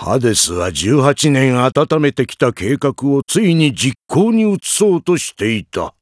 ハデスは18年温めてきた計画をついに実行に移そうとしていた。